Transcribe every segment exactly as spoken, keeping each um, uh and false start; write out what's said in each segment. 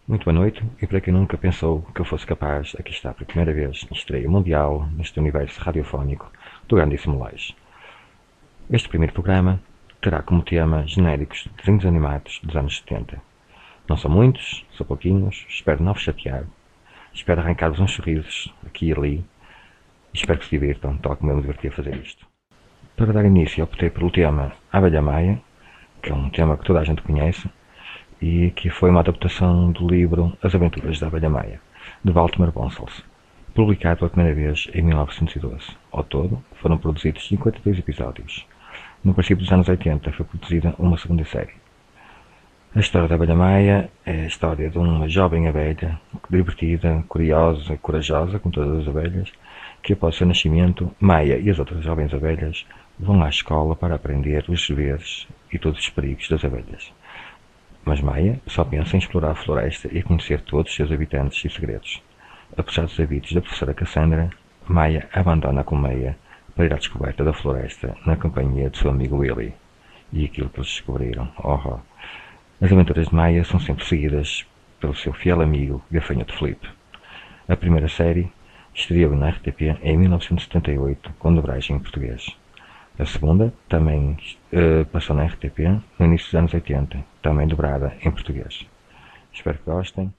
Muito boa noite, e para quem nunca pensou que eu fosse capaz, aqui está pela primeira vez na estreia mundial neste universo radiofónico do grandíssimo Lais. Este primeiro programa terá como tema genéricos de desenhos animados dos anos setenta. Não são muitos, são pouquinhos, espero não vos chatear, espero arrancar-vos uns sorrisos aqui e ali, e espero que se divirtam, tal como eu me diverti a fazer isto. Para dar início, optei pelo tema Abelha Maia, que é um tema que toda a gente conhece, e que foi uma adaptação do livro As Aventuras da Abelha Maia, de Baltimore Bonsals, publicado pela primeira vez em mil novecentos e doze. Ao todo, foram produzidos cinquenta e dois episódios. No princípio dos anos oitenta foi produzida uma segunda série. A história da Abelha Maia é a história de uma jovem abelha, divertida, curiosa, corajosa, como todas as abelhas, que após o seu nascimento, Maia e as outras jovens abelhas vão à escola para aprender os deveres e todos os perigos das abelhas. Mas Maia só pensa em explorar a floresta e conhecer todos os seus habitantes e segredos. Apesar dos avisos da professora Cassandra, Maia abandona a colmeia para ir à descoberta da floresta na companhia de seu amigo Willy. E aquilo que eles descobriram, oh, oh. As aventuras de Maia são sempre seguidas pelo seu fiel amigo Gafanhoto Felipe. A primeira série estreou na R T P em mil novecentos e setenta e oito com dobragem em português. A segunda também uh, passou na R T P no início dos anos oitenta, também dobrada em português. Espero que gostem.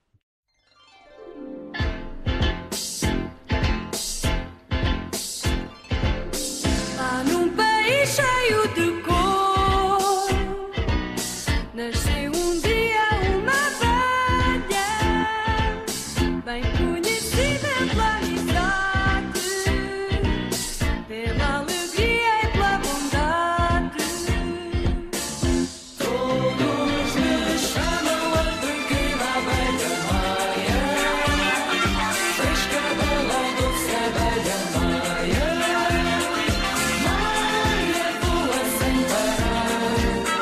Há num país cheio de cor, nasceu um dia uma abelha, bem conhecida pela amizade, pela alegria e pela bondade. Todos lhe chamam a pequena abelha Maia, fresca, bela, doce abelha Maia. Maia voa sem parar,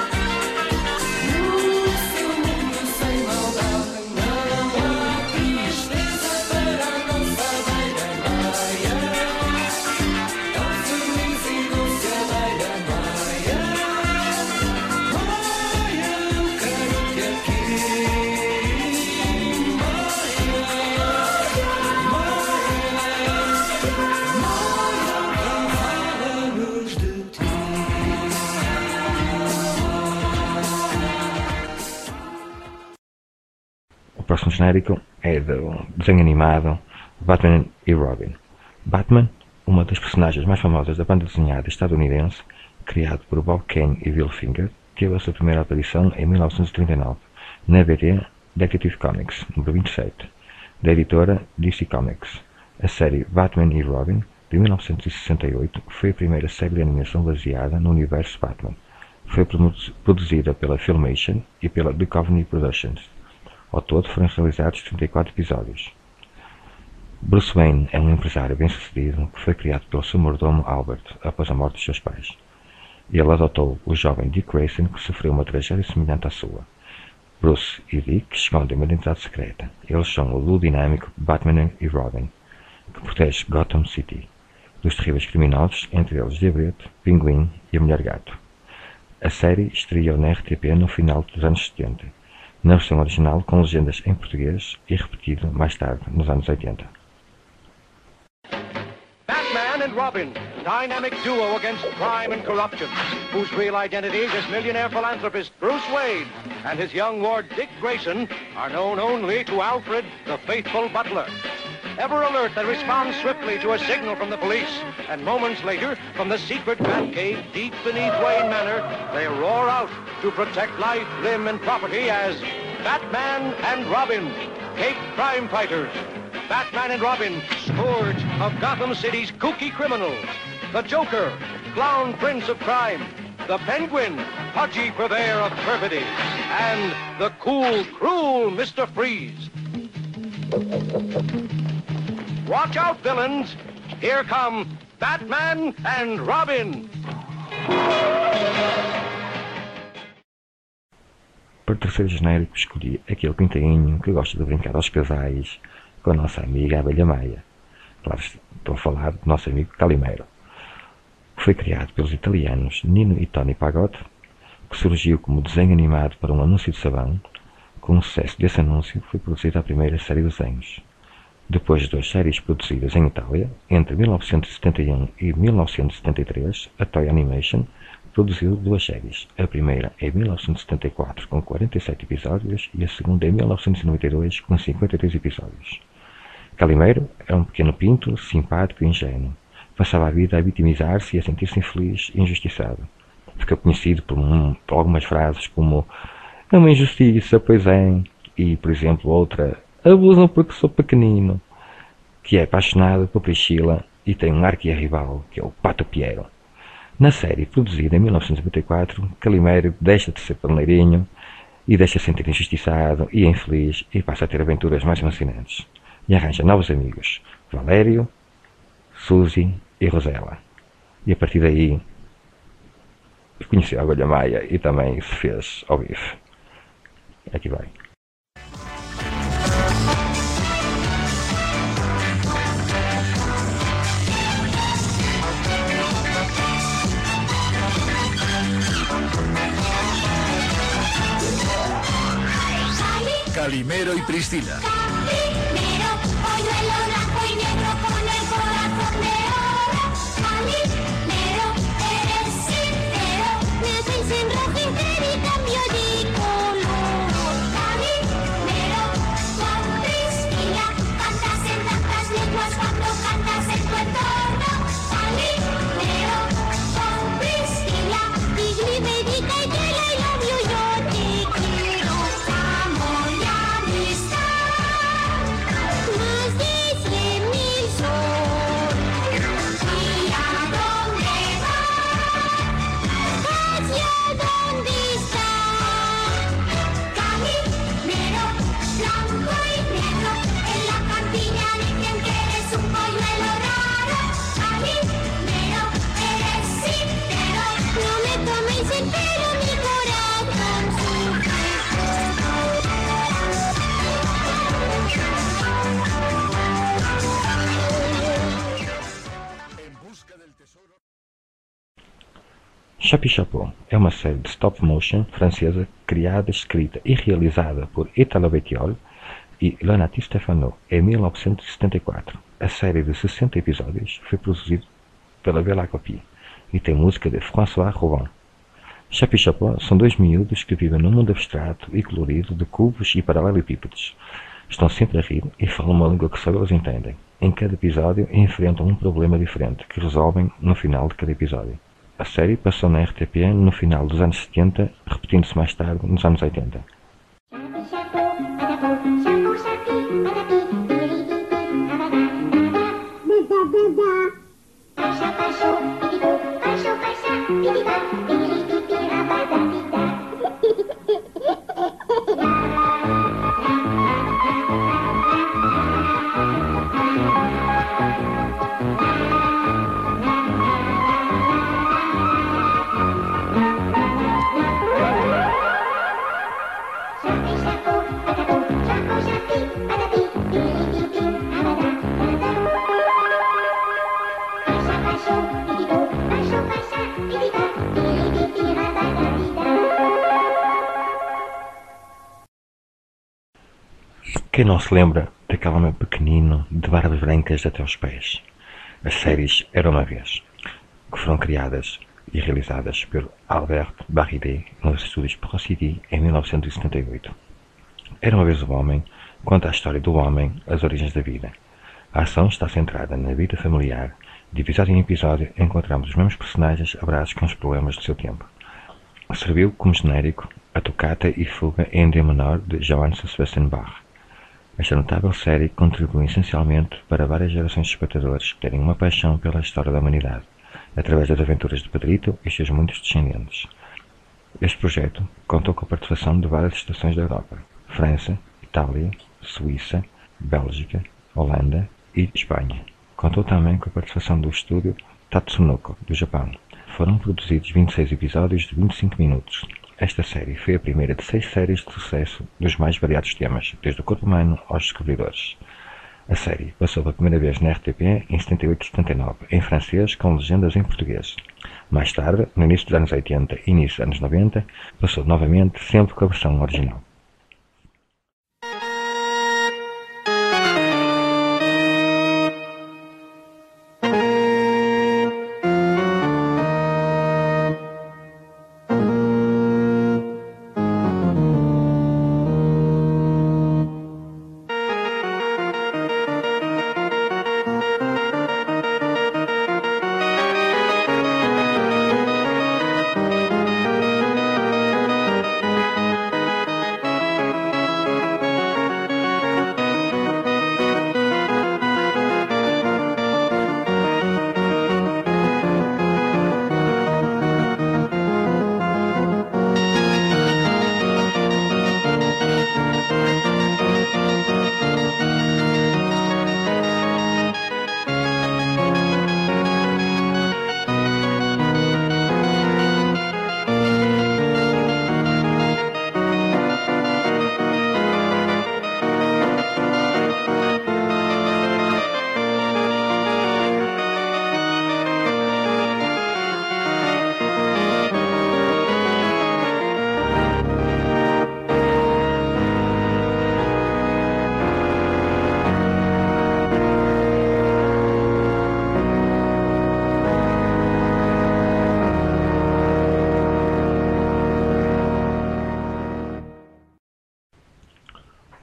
no seu mundo sem maldade. Não há tristeza para a nossa abelha Maia, tão feliz e doce abelha Maia. Maia, eu quero-te aqui, fala-nos de ti. O próximo genérico é do desenho animado Batman e Robin. Batman, uma das personagens mais famosas da banda desenhada estadunidense, criado por Bob Kane e Bill Finger, teve a sua primeira aparição em mil novecentos e trinta e nove, na B D Detective Comics, número vinte e sete, da editora D C Comics. A série Batman e Robin, de mil novecentos e sessenta e oito, foi a primeira série de animação baseada no universo Batman. Foi produzida pela Filmation e pela Duchovny Productions. Ao todo foram realizados trinta e quatro episódios. Bruce Wayne é um empresário bem-sucedido que foi criado pelo seu mordomo Albert após a morte de seus pais. Ele adotou o jovem Dick Grayson, que sofreu uma tragédia semelhante à sua. Bruce e Dick escondem uma identidade secreta. Eles são o duo dinâmico Batman e Robin, que protege Gotham City dos terríveis criminosos, entre eles Diabrete, Pinguim e a Mulher Gato. A série estreou na R T P no final dos anos setenta, na versão original com legendas em português e repetido mais tarde nos anos oitenta. Batman and Robin, dynamic duo against crime and corruption, whose real identities as millionaire philanthropist Bruce Wayne and his young ward Dick Grayson are known only to Alfred, the faithful butler. Ever alert, they respond swiftly to a signal from the police, and moments later, from the secret Batcave deep beneath Wayne Manor, they roar out to protect life, limb, and property as Batman and Robin, Cape crime fighters. Batman and Robin, scourge of Gotham City's kooky criminals. The Joker, clown prince of crime. The Penguin, pudgy purveyor of perfidy. And the cool, cruel Mister Freeze. Watch out, villains. Here come Batman and Robin. Para o terceiro genérico escolhi aquele pintainho que gosta de brincar aos casais com a nossa amiga Abelha Maia. Claro, estou a falar do nosso amigo Calimero. Foi criado pelos italianos Nino e Tony Pagotto, que surgiu como desenho animado para um anúncio de sabão, com o sucesso desse anúncio, foi produzida a primeira série de desenhos. Depois de duas séries produzidas em Itália, entre mil novecentos e setenta e um e mil novecentos e setenta e três, a Toei Animation produziu duas séries. A primeira em mil novecentos e setenta e quatro com quarenta e sete episódios e a segunda em mil novecentos e noventa e dois com cinquenta e três episódios. Calimeiro era um pequeno pinto, simpático e ingênuo. Passava a vida a vitimizar-se e a sentir-se infeliz e injustiçado. Ficou conhecido por, um, por algumas frases como "é uma injustiça, pois é", e, por exemplo, outra "abusam porque sou pequenino", que é apaixonado por Priscila e tem um arqui-rival, que é o Pato Piero. Na série, produzida em mil novecentos e noventa e quatro, Calimeiro deixa de ser panleirinho e deixa de sentir injustiçado e infeliz e passa a ter aventuras mais emocionantes. E arranja novos amigos, Valério, Suzy e Rosella. E a partir daí, conheceu a Agulha Maia e também se fez ao bife. Aqui vai. Calimero y Priscila. Calimero, polluelo blanco y negro con el corazón de oro. Calimero, eres sincero, me hacéis enrojecer y cambio de color. Calimero, con Priscila, cantas en tantas lenguas cuando cantas en tu entorno. Calimero, con Priscila, diglimedica y que I love you, yo te quiero. Amor y amistad, más de cien mil son. ¿Y a dónde vas? Hacia dónde está. Calimero, blanco y negro, en la campiña dicen que eres un polluelo raro. Calimero, eres sincero, no me toméis entero, mi corazón sufre. En busca del tesoro. Chapi Chapeau é uma série de stop-motion francesa criada, escrita e realizada por Italo Bettiol e Leonati Stefano em mil novecentos e setenta e quatro. A série de sessenta episódios foi produzida pela Bella Copie e tem música de François Rouban. Chapi Chapeau são dois miúdos que vivem num mundo abstrato e colorido de cubos e paralelepípedos. Estão sempre a rir e falam uma língua que só eles entendem. Em cada episódio enfrentam um problema diferente que resolvem no final de cada episódio. A série passou na R T P no final dos anos setenta, repetindo-se mais tarde nos anos oitenta. Quem não se lembra daquele homem pequenino de barbas brancas até os pés? As séries Era Uma Vez, que foram criadas e realizadas por Albert Barridet nos estúdios Procidi em mil novecentos e setenta e oito. Era uma vez um homem, conta a história do homem, as origens da vida. A ação está centrada na vida familiar. De episódio em episódio encontramos os mesmos personagens abraçados com os problemas do seu tempo. Serviu como genérico a Toccata e Fuga em D menor de Johann Sebastian Bach. Esta notável série contribui essencialmente para várias gerações de espectadores que terem uma paixão pela história da humanidade, através das aventuras de Pedrito e seus muitos descendentes. Este projeto contou com a participação de várias estações da Europa: França, Itália, Suíça, Bélgica, Holanda e Espanha. Contou também com a participação do estúdio Tatsunoko, do Japão. Foram produzidos vinte e seis episódios de vinte e cinco minutos. Esta série foi a primeira de seis séries de sucesso dos mais variados temas, desde o corpo humano aos descobridores. A série passou pela primeira vez na R T P em setenta e oito e setenta e nove, em francês, com legendas em português. Mais tarde, no início dos anos oitenta e início dos anos noventa, passou novamente sempre com a versão original.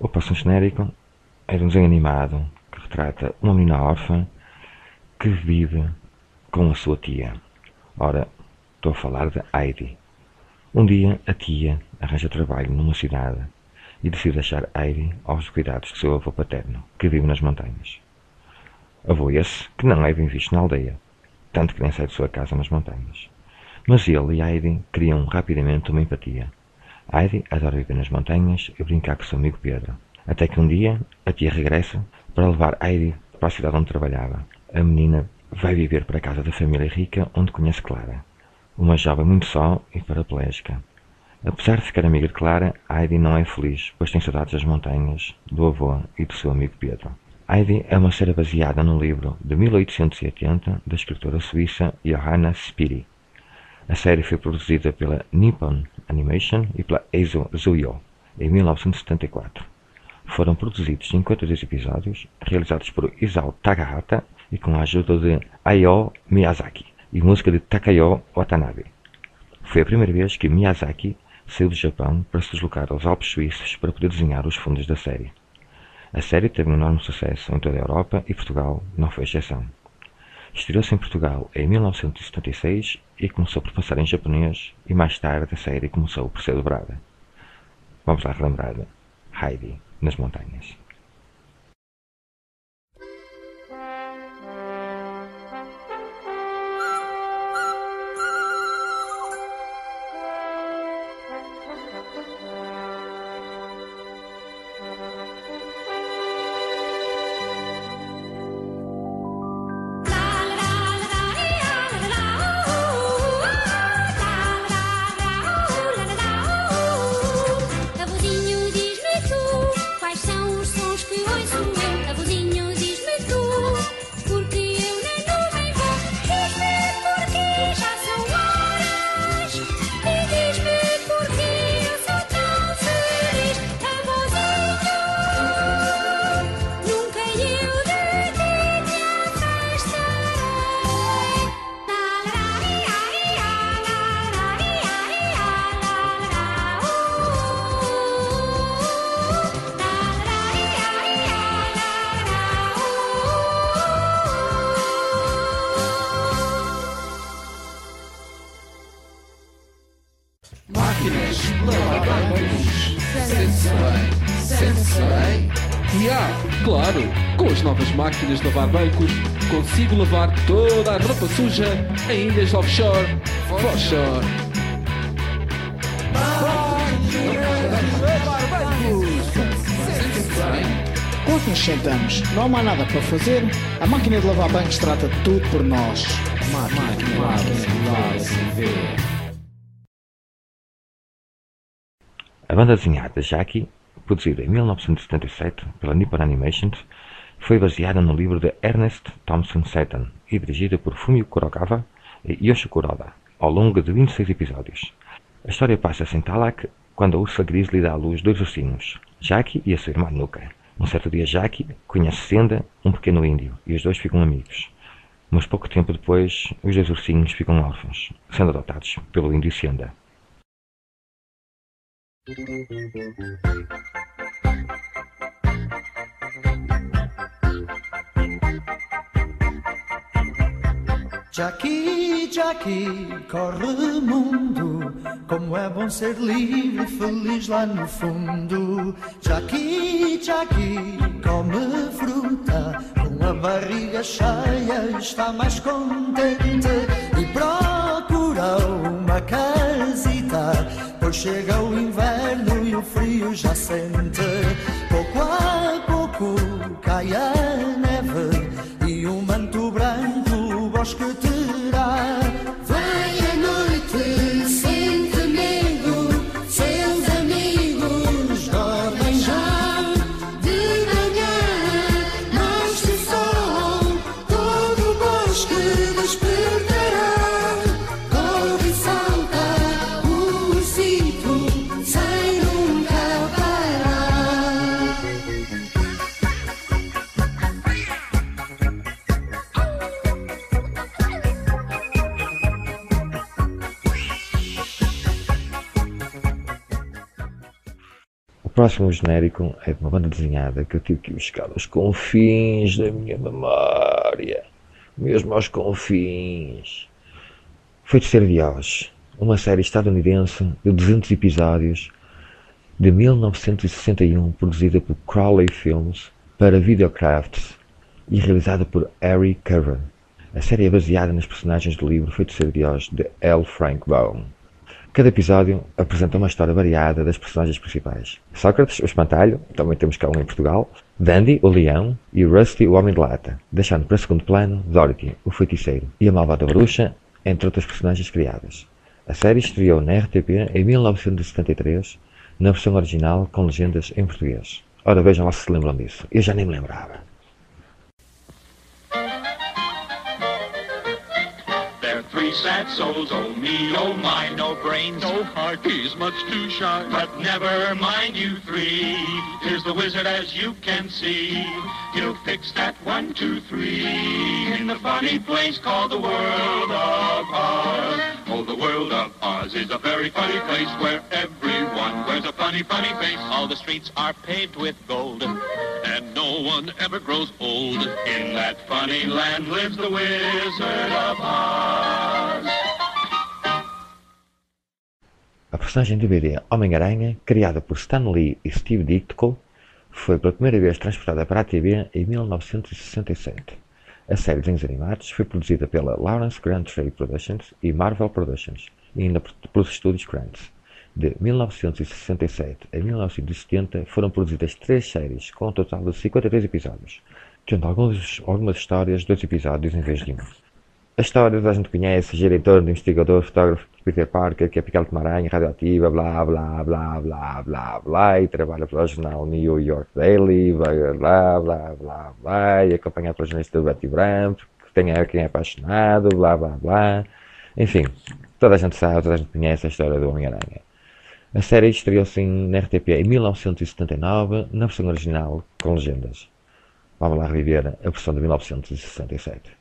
O próximo genérico é de um desenho animado que retrata uma menina órfã que vive com a sua tia. Ora, estou a falar de Heidi. Um dia, a tia arranja trabalho numa cidade e decide deixar Heidi aos cuidados de seu avô paterno, que vive nas montanhas. Avô esse que não é bem visto na aldeia, tanto que nem sai de sua casa nas montanhas. Mas ele e Heidi criam rapidamente uma empatia. Heidi adora viver nas montanhas e brincar com seu amigo Pedro. Até que um dia, a tia regressa para levar Heidi para a cidade onde trabalhava. A menina vai viver para a casa da família rica onde conhece Clara, uma jovem muito só e paraplégica. Apesar de ficar amiga de Clara, Heidi não é feliz, pois tem saudades das montanhas, do avô e do seu amigo Pedro. Heidi é uma série baseada num livro de mil oitocentos e oitenta da escritora suíça Johanna Spiri. A série foi produzida pela Nippon Animation e pela Eizo Zuyo em mil novecentos e setenta e quatro. Foram produzidos cinquenta e dois episódios, realizados por Isao Takahata e com a ajuda de Hayao Miyazaki e música de Takayo Watanabe. Foi a primeira vez que Miyazaki saiu do Japão para se deslocar aos Alpes suíços para poder desenhar os fundos da série. A série teve um enorme sucesso em toda a Europa e Portugal não foi exceção. Estreou-se em Portugal em mil novecentos e setenta e seis e começou por passar em japonês e mais tarde a série começou por ser dobrada. Vamos lá relembrar Heidi nas montanhas. Avozinho, diz-me tu, quais são os sons que ouço eu? Avozinho, diz-me tu, porque eu na nuvem vou. Diz-me porque já são horas e diz-me porque eu sou tão feliz. Avozinho, nunca eu de ti me afastarei. Máquinas, lavabos, sente-se bem, sente-se bem. E há, claro, com as novas máquinas de lavar bancos, consigo lavar toda a roupa suja em ilhas offshore, offshore. Quando nos sentamos, não há mais nada para fazer, a máquina de lavar bancos trata de tudo por nós. Máquina de lavar bancos. A banda desenhada Jackie, produzida em mil novecentos e setenta e sete pela Nippon Animation, foi baseada no livro de Ernest Thompson Seton e dirigida por Fumio Kurokawa e Yoshi Kuroda, ao longo de vinte e seis episódios. A história passa-se em Talak, quando a ursa Grizzly dá à luz dois ursinhos, Jackie e a sua irmã Nuka. Um certo dia Jackie conhece Senda, um pequeno índio, e os dois ficam amigos. Mas pouco tempo depois, os dois ursinhos ficam órfãos, sendo adotados pelo índio Senda. Jackie, Jackie, corre mundo, como é bom ser livre e feliz lá no fundo. Jackie, Jackie, come fruta, com a barriga cheia está mais contente e procura uma casita, pois chega o inverno e o frio já sente. Pouco a pouco cai a neve e um manto branco o bosque terá. Vai a noite, sente medo, seus amigos dormem já. De manhã nasce o sol, todo o bosque despertará. Corre e salta o ursito, sem nunca parar. O próximo genérico é de uma banda desenhada que eu tive que ir buscar aos confins da minha memória, mesmo aos confins. Feiticeiro de Oz, uma série estadunidense de duzentos episódios de mil novecentos e sessenta e um, produzida por Crowley Films para Videocraft e realizada por Harry Cover. A série é baseada nas personagens do livro Feiticeiro de Oz de L. Frank Baum. Cada episódio apresenta uma história variada das personagens principais. Sócrates, o espantalho, também temos cá um em Portugal, Dandy, o leão, e Rusty, o homem de lata, deixando para segundo plano Dorothy, o feiticeiro, e a malvada bruxa, entre outras personagens criadas. A série estreou na R T P em mil novecentos e setenta e três, na versão original com legendas em português. Ora, vejam lá se se lembram disso. Eu já nem me lembrava. Three sad souls, oh me, oh my, no brains, no heart, he's much too shy. But never mind you three, here's the wizard as you can see. He'll fix that one, two, three, in the funny place called the world of Oz. Oh, the world of Oz is a very funny place where everyone wears a funny, funny face. All the streets are paved with gold, and no one ever grows old. In that funny land lives the Wizard of Oz. A personagem D V D Homem-Aranha, criada por Stan Lee e Steve Ditko, foi pela primeira vez transportada para a T V em mil novecentos e sessenta e sete. A série de desenhos animados foi produzida pela Lawrence Grant Trade Productions e Marvel Productions, e ainda pelos estúdios Krantz. De mil novecentos e sessenta e sete a mil novecentos e setenta foram produzidas três séries com um total de cinquenta e três episódios, tendo alguns, algumas histórias de dois episódios em vez de um. A história toda a gente conhece, gira em torno do investigador, fotógrafo Peter Parker, que é picado de uma aranha radioativa, blá blá blá blá blá blá, e trabalha pelo jornal New York Daily, blá blá blá blá, e acompanhado pelo jornalista Betty Brant, que tem a quem é apaixonado, blá blá blá. Enfim, toda a gente sabe, toda a gente conhece a história do Homem-Aranha. A série estreou-se na R T P em mil novecentos e setenta e nove, na versão original com legendas. Vamos lá reviver a versão de mil novecentos e sessenta e sete.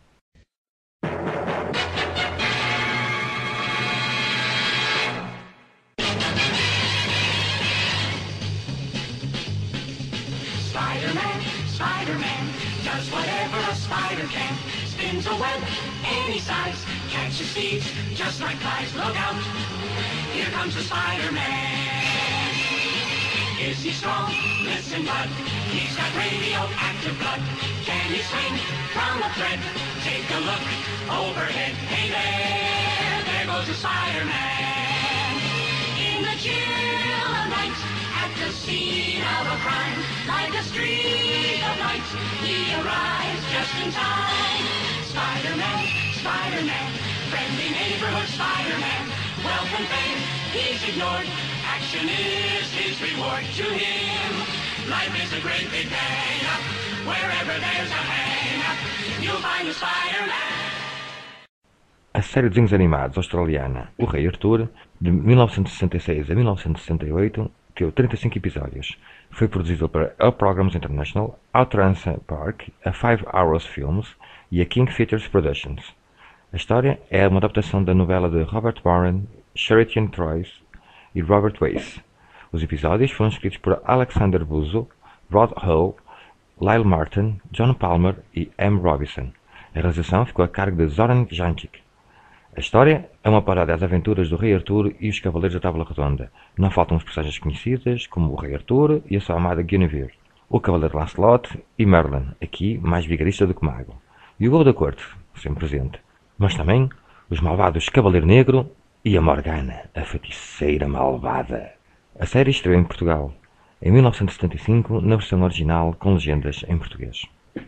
Spider-Man, Spider-Man, does whatever a spider can. Spins a web any size, catches thieves just like flies. Look out, here comes the Spider-Man. Is he strong? Listen, bud, he's got radioactive blood. Can he swing from a thread? Take a look overhead. Hey there, there goes the Spider-Man. In the chill of night, at the scene of a crime, like a streak of light, he arrives just in time. Spider-Man, Spider-Man, friendly neighborhood Spider-Man. Wealth and fame, he's ignored. Action is his reward to him. Life is a great big hang-up. Wherever there's a hang-up, you'll find a Spider-Man. A série de desenhos animados australiana O Rei Arthur, de mil novecentos e sessenta e seis a mil novecentos e sessenta e oito, teve trinta e cinco episódios. Foi produzido para A Programs International, Outrancer Park, a Five Hours Films e a King Features Productions. A história é uma adaptação da novela de Robert Boren, Sheraton Troyes e Robert Weiss. Os episódios foram escritos por Alexander Buzo, Rod Hull, Lyle Martin, John Palmer e M. Robinson. A realização ficou a cargo de Zoran Jančić. A história é uma paródia às aventuras do Rei Arthur e os Cavaleiros da Tábua Redonda. Não faltam os personagens conhecidas, como o Rei Arthur e a sua amada Guinevere, o Cavaleiro Lancelot e Merlin, aqui mais vigarista do que mago, e o Lobo da Corte, sempre presente. Mas também os malvados Cavaleiro Negro e a Morgana, a feiticeira malvada. A série estreou em Portugal em mil novecentos e setenta e cinco, na versão original com legendas em português.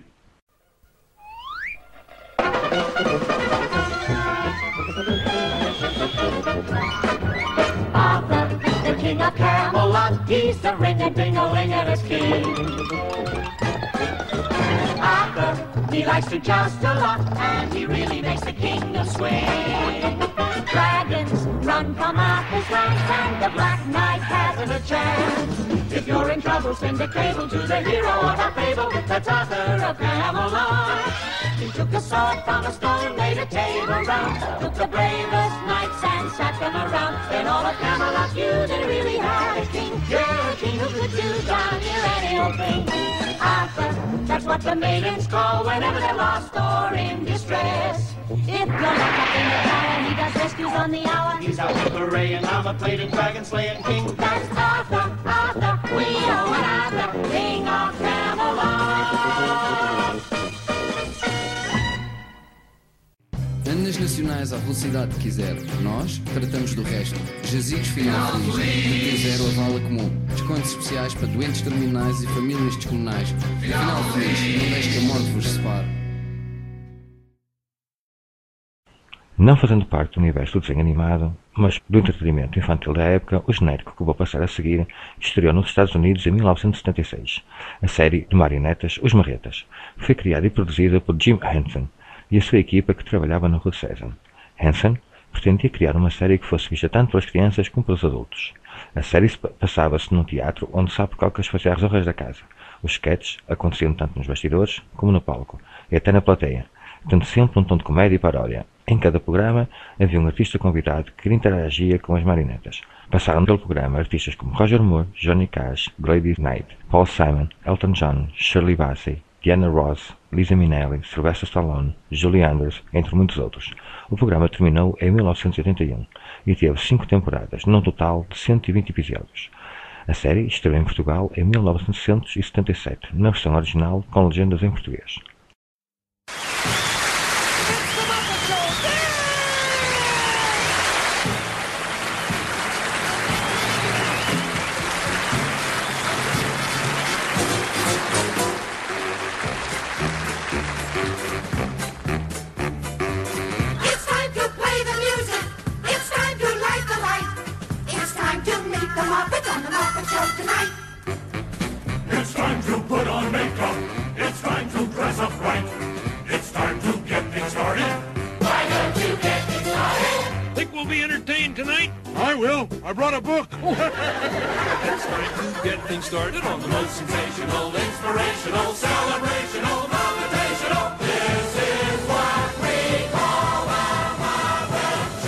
Arthur, the king of Camelot, he's the ring-a-ding-a-ling at his king. Arthur, he likes to joust a lot, and he really makes the kingdom swing. Dragons run from Arthur's lands, and the Black Knight hasn't a chance. If you're in trouble, send a cable to the hero of our fable, the Tucker of Camelot. He took a sword from a stone, made a table round, took the bravest knights and sat them around. Then all of Camelot knew they really had a king. You're a king who could do down near any old thing. Arthur, that's what the maidens call whenever they're lost or in distress. If you're locked up in the tower, he does rescues on the hour. He's out with array and armor-plated dragon-slaying king. That's Arthur, Arthur, we owe an Arthur, king of Camelot. Ande nas nacionais à velocidade que quiser. Nós tratamos do resto. Jazigos Final Feliz. Do T zero a vala comum. Descontos especiais para doentes terminais e famílias descomunais. Final Feliz. Não deixe que a morte vos separe. Não fazendo parte do universo do desenho animado, mas do entretenimento infantil da época, o genérico que vou passar a seguir estreou nos Estados Unidos em mil novecentos e setenta e seis. A série de marionetas Os Marretas foi criada e produzida por Jim Henson e a sua equipa que trabalhava na Rua Sésamo. Henson pretendia criar uma série que fosse vista tanto pelas crianças como pelos adultos. A série passava-se num teatro onde Sapo Cocas fazia as honras da casa. Os sketches aconteciam tanto nos bastidores como no palco, e até na plateia, tendo sempre um tom de comédia e paródia. Em cada programa havia um artista convidado que interagia com as marionetas. Passaram pelo programa artistas como Roger Moore, Johnny Cash, Gladys Knight, Paul Simon, Elton John, Shirley Bassey, Diana Ross, Liza Minnelli, Sylvester Stallone, Julie Andrews, entre muitos outros. O programa terminou em mil novecentos e oitenta e um e teve cinco temporadas, num total de cento e vinte episódios. A série estreou em Portugal em mil novecentos e setenta e sete, na versão original com legendas em português. It's time to play the music. It's time to light the light. It's time to meet the Muppets on the Muppet Show tonight. It's time to put on makeup. It's time to dress up right. It's time to get things started. Why don't you get me started? Think we'll be entertained tonight? I will. I brought a book. It's time to get things started on the most sensational, inspirational, celebrational, motivational. This is what we call a Muppet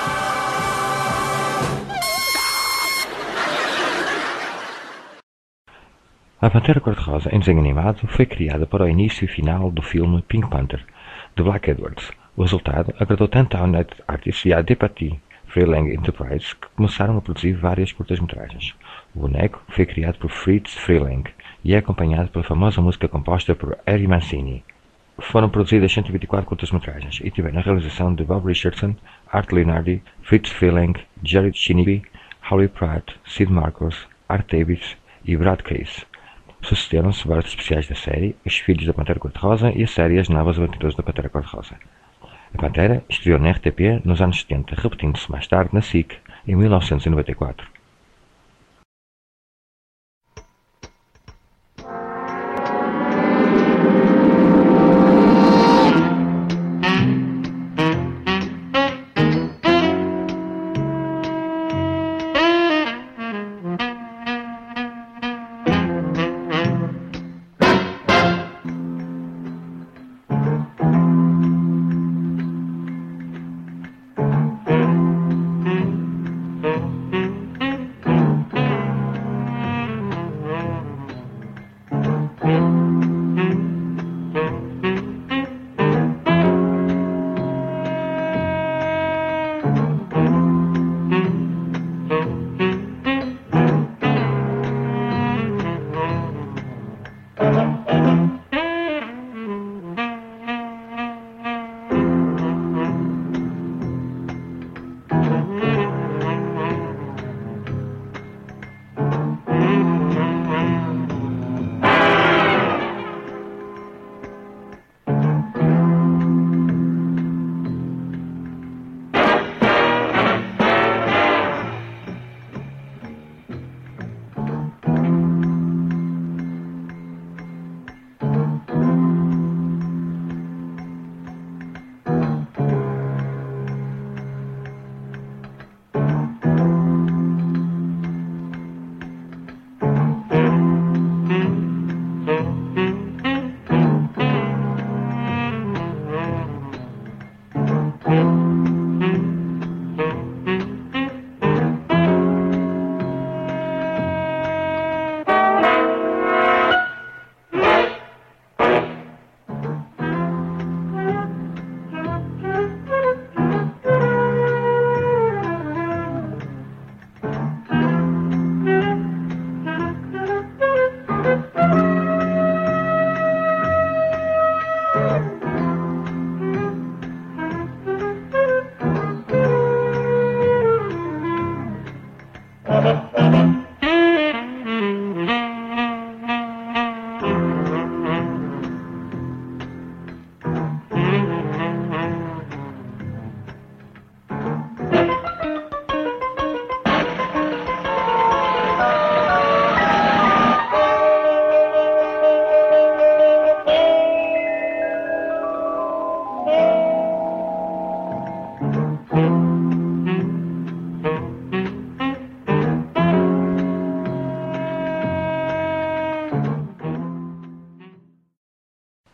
A Pantera Cor-de-Rosa em desenho animado foi criada para o início e final do filme Pink Panther, de Black Edwards. O resultado agradou tanto à United Artists e à DePatie Freleng Enterprises que começaram a produzir várias curtas-metragens. O boneco foi criado por Fritz Freleng e é acompanhado pela famosa música composta por Eddie Mancini. Foram produzidas cento e vinte e quatro curtas-metragens e tiveram a realização de Bob Richardson, Art Leonardi, Fritz Freleng, Jerry Shinibi, Howie Pratt, Sid Marcos, Art Davis e Brad Case. Sucederam-se vários especiais da série, Os Filhos da Pantera Cor-de-Rosa e a série As Novas Aventuras da Pantera Cor-de-Rosa. A Pantera estreou na R T P nos anos setenta, repetindo-se mais tarde na S I C, em mil novecentos e noventa e quatro.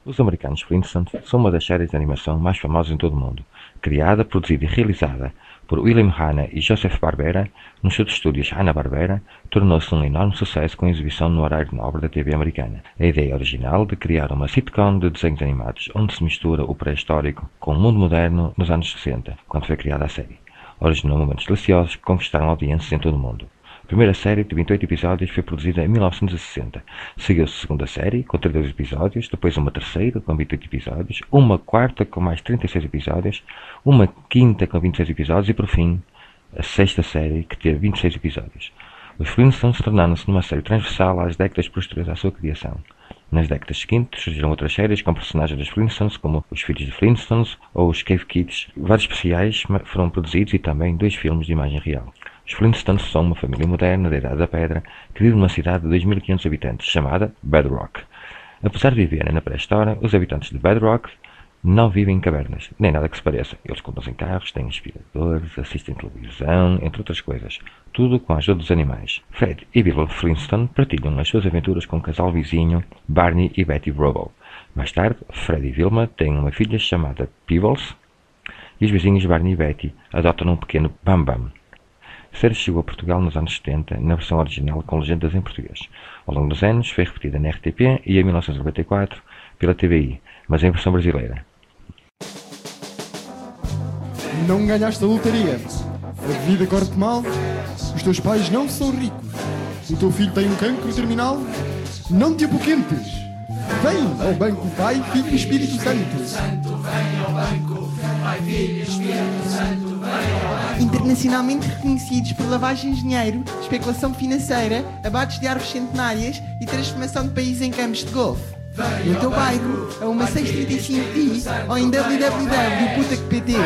Os americanos Flintstones são uma das séries de animação mais famosas em todo o mundo. Criada, produzida e realizada por William Hanna e Joseph Barbera, nos seus estúdios Hanna-Barbera, tornou-se um enorme sucesso com exibição no horário nobre da T V americana. A ideia original de criar uma sitcom de desenhos animados onde se mistura o pré-histórico com o mundo moderno nos anos sessenta, quando foi criada a série, originou momentos deliciosos que conquistaram audiências em todo o mundo. A primeira série, de vinte e oito episódios, foi produzida em mil novecentos e sessenta. Seguiu-se a segunda série, com trinta e dois episódios, depois uma terceira, com vinte e oito episódios, uma quarta, com mais trinta e seis episódios, uma quinta, com vinte e seis episódios, e, por fim, a sexta série, que teve vinte e seis episódios. Os Flintstones tornaram-se numa série transversal às décadas posteriores à sua criação. Nas décadas seguintes, surgiram outras séries com personagens dos Flintstones, como Os Filhos de Flintstones ou os Cave Kids. Vários especiais foram produzidos e também dois filmes de imagem real. Os Flintstones são uma família moderna da Idade da Pedra que vive numa cidade de dois mil e quinhentos habitantes, chamada Bedrock. Apesar de viverem na pré-história, os habitantes de Bedrock não vivem em cavernas, nem nada que se pareça. Eles conduzem carros, têm aspiradores, assistem televisão, entre outras coisas. Tudo com a ajuda dos animais. Fred e Wilma Flintstone partilham as suas aventuras com o casal vizinho Barney e Betty Rubble. Mais tarde, Fred e Wilma têm uma filha chamada Peebles e os vizinhos Barney e Betty adotam um pequeno Bam Bam. A série chegou a Portugal nos anos setenta, na versão original com legendas em português. Ao longo dos anos, foi repetida na R T P e em mil novecentos e noventa e quatro pela T V I, mas em versão brasileira. Não ganhaste a lotaria. A vida corre-te mal. Os teus pais não são ricos. O teu filho tem um cancro terminal. Não te apoquentes. Vem ao Banco Pai, Filho e Espírito Santo. Santo, vem ao banco, Pai, Filho e Espírito Santo, vem ao banco. Internacionalmente reconhecidos por lavagem de dinheiro, especulação financeira, abates de árvores centenárias e transformação de países em campos de golfe. No teu bairro, a uma seis trinta e cinco i ou em w w w ponto puta que p t.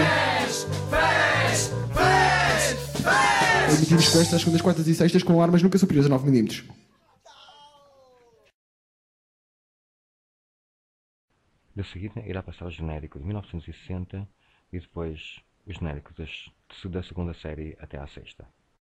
Emitimos com estas segundas, quartas e sextas com armas nunca superiores a nove milímetros. De seguida, irá passar o genérico de mil novecentos e sessenta e depois o genérico das, da segunda série até à sexta.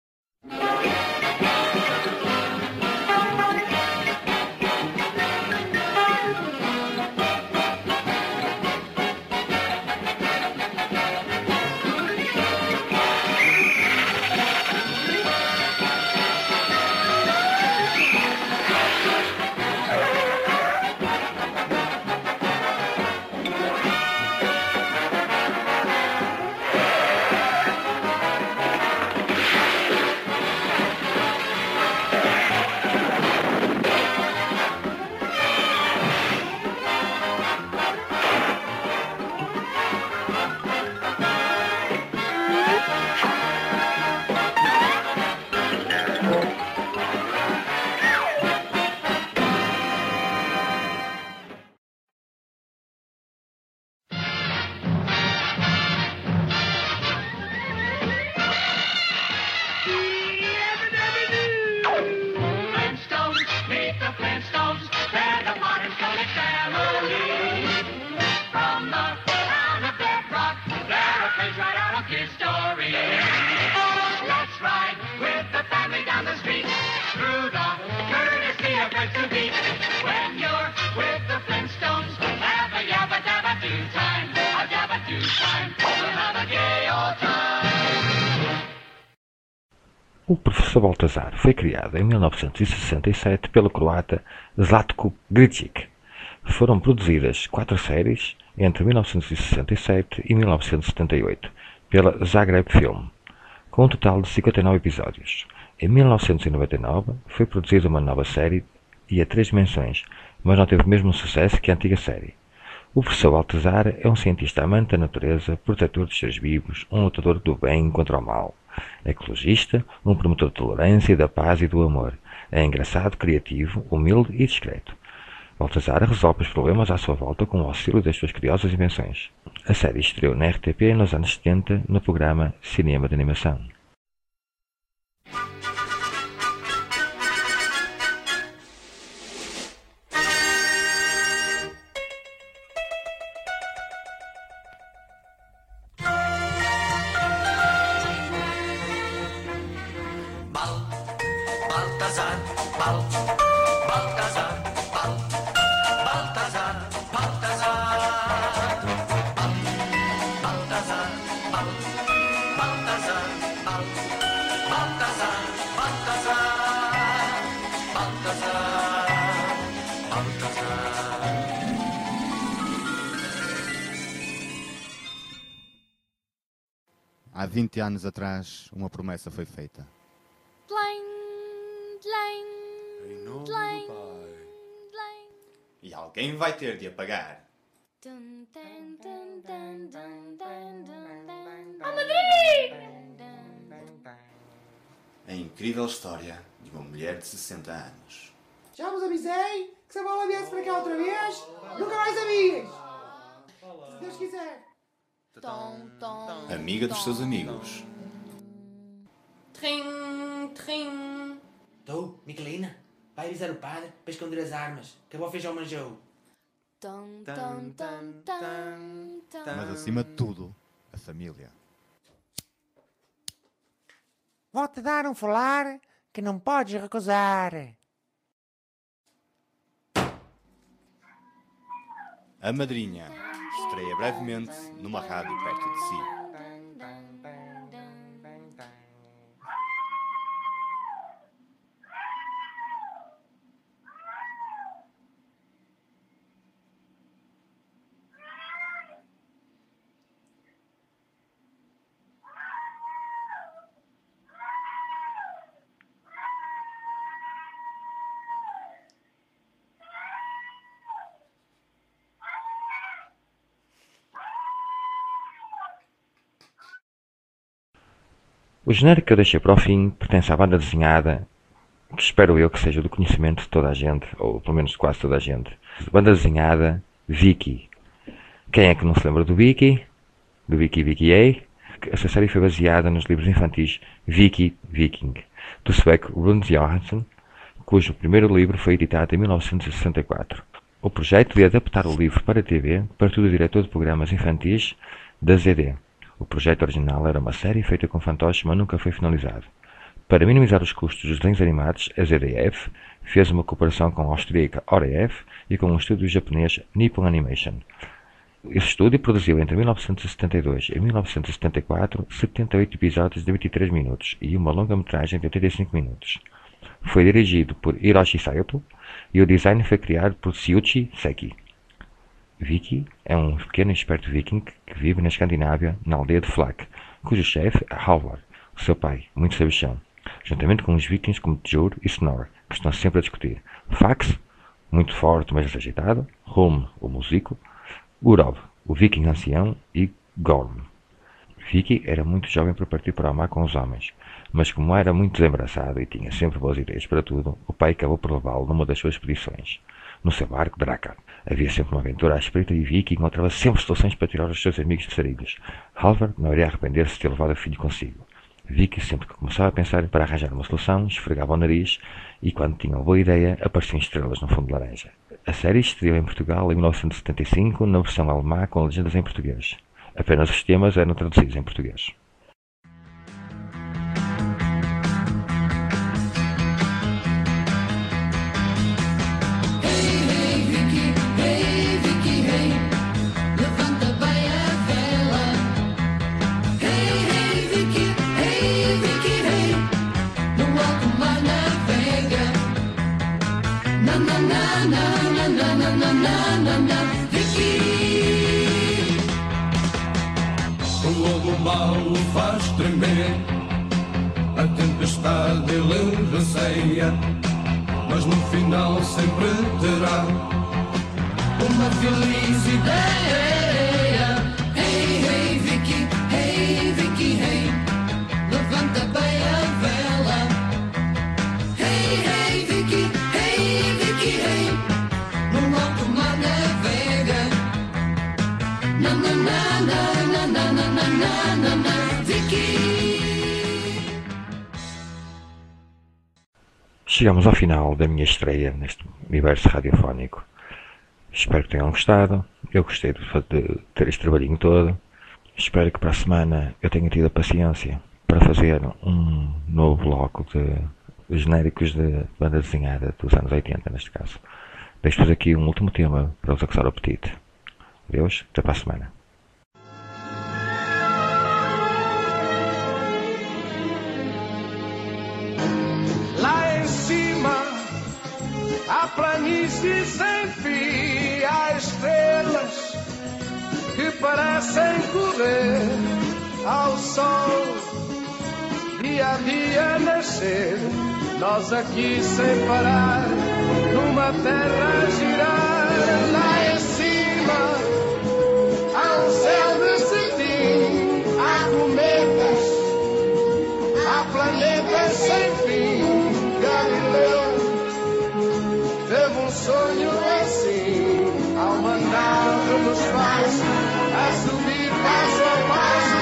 O Professor Baltazar foi criado em mil novecentos e sessenta e sete pelo croata Zlatko Gricic. Foram produzidas quatro séries entre mil novecentos e sessenta e sete e mil novecentos e setenta e oito pela Zagreb Film, com um total de cinquenta e nove episódios. Em mil novecentos e noventa e nove foi produzida uma nova série e a três dimensões, mas não teve o mesmo sucesso que a antiga série. O Professor Baltazar é um cientista amante da natureza, protetor dos seres vivos, um lutador do bem contra o mal, ecologista, um promotor de tolerância, da paz e do amor. É engraçado, criativo, humilde e discreto. Baltazar resolve os problemas à sua volta com o auxílio das suas curiosas invenções. A série estreou na R T P nos anos setenta no programa Cinema de Animação. Baltazar, Bal, Baltazar, Bal, Baltazar, Baltazar. Há vinte anos atrás, uma promessa foi feita. Em nome do Pai. E alguém vai ter de apagar. Oh, Madrid! A incrível história de uma mulher de sessenta anos. Já vos avisei que se a bola viesse para cá outra vez, nunca mais amigas. Se Deus quiser. Amiga dos seus amigos. Trim, trim. Tô, Miquelina, vai avisar o padre para esconder as armas, que a avó feijão manjou. Mas acima de tudo, a família. Vou-te dar um falar que não podes recusar. A Madrinha estreia brevemente numa rádio perto de si. O genérico que eu deixei para o fim pertence à banda desenhada, que espero eu que seja do conhecimento de toda a gente, ou pelo menos de quase toda a gente. Banda desenhada Vicky. Quem é que não se lembra do Vicky? Do Vicky Vicky A? Essa série foi baseada nos livros infantis Vicky Viking, do sueco Rune Johansson, cujo primeiro livro foi editado em mil novecentos e sessenta e quatro. O projeto de adaptar o livro para a T V partiu do diretor de programas infantis da Z D. O projeto original era uma série feita com fantoches, mas nunca foi finalizado. Para minimizar os custos dos desenhos animados, a Z D F fez uma cooperação com a austríaca O R F e com o estúdio japonês Nippon Animation. Esse estúdio produziu entre mil novecentos e setenta e dois e mil novecentos e setenta e quatro setenta e oito episódios de vinte e três minutos e uma longa-metragem de oitenta e cinco minutos. Foi dirigido por Hiroshi Saito e o design foi criado por Tsuyoshi Seki. Vicky é um pequeno e esperto viking que vive na Escandinávia, na aldeia de Flak, cujo chefe é Halvard, o seu pai, muito sabichão, juntamente com os vikings como Tjur e Snor, que estão sempre a discutir. Fax, muito forte mas desajeitado, Holm, o músico, Urov, o viking ancião, e Gorm. Vicky era muito jovem para partir para o mar com os homens, mas como era muito desembaraçado e tinha sempre boas ideias para tudo, o pai acabou por levá-lo numa das suas expedições. No seu barco, Drakkar, havia sempre uma aventura à espreita e Vicky encontrava sempre soluções para tirar os seus amigos de sarilhos. Halvard não iria arrepender-se de ter levado o filho consigo. Vicky, sempre que começava a pensar para arranjar uma solução, esfregava o nariz e, quando tinha uma boa ideia, apareciam estrelas no fundo laranja. A série estreou em Portugal em mil novecentos e setenta e cinco, na versão alemã com legendas em português. Apenas os temas eram traduzidos em português. O mal o faz tremer, a tempestade ele receia, mas no final sempre terá uma feliz ideia. Hey, hey, Vicky, hey, Vicky, hey, levanta bem a vela. Hey, hey, Vicky, hey, Vicky, hey, no alto mar navega. Na, na, na, na, na, na, na, na, na, na, Vicky. Chegamos ao final da minha estreia neste universo radiofónico. Espero que tenham gostado. Eu gostei de de ter este trabalhinho todo. Espero que para a semana eu tenha tido a paciência para fazer um novo bloco de genéricos de banda desenhada dos anos oitenta, neste caso. Deixo-vos aqui um último tema para vos acusar o apetite. Adeus, até para a semana. Lá em cima, a planície sem fim, há estrelas que parecem correr ao sol, dia a dia nascer, nós aqui sem parar, numa terra a girar. Lá em cima há um céu de cetim, há cometas, há planetas sem fim. Galileu teve um sonho assim, ao mandar no espaço, a subir passo a passo.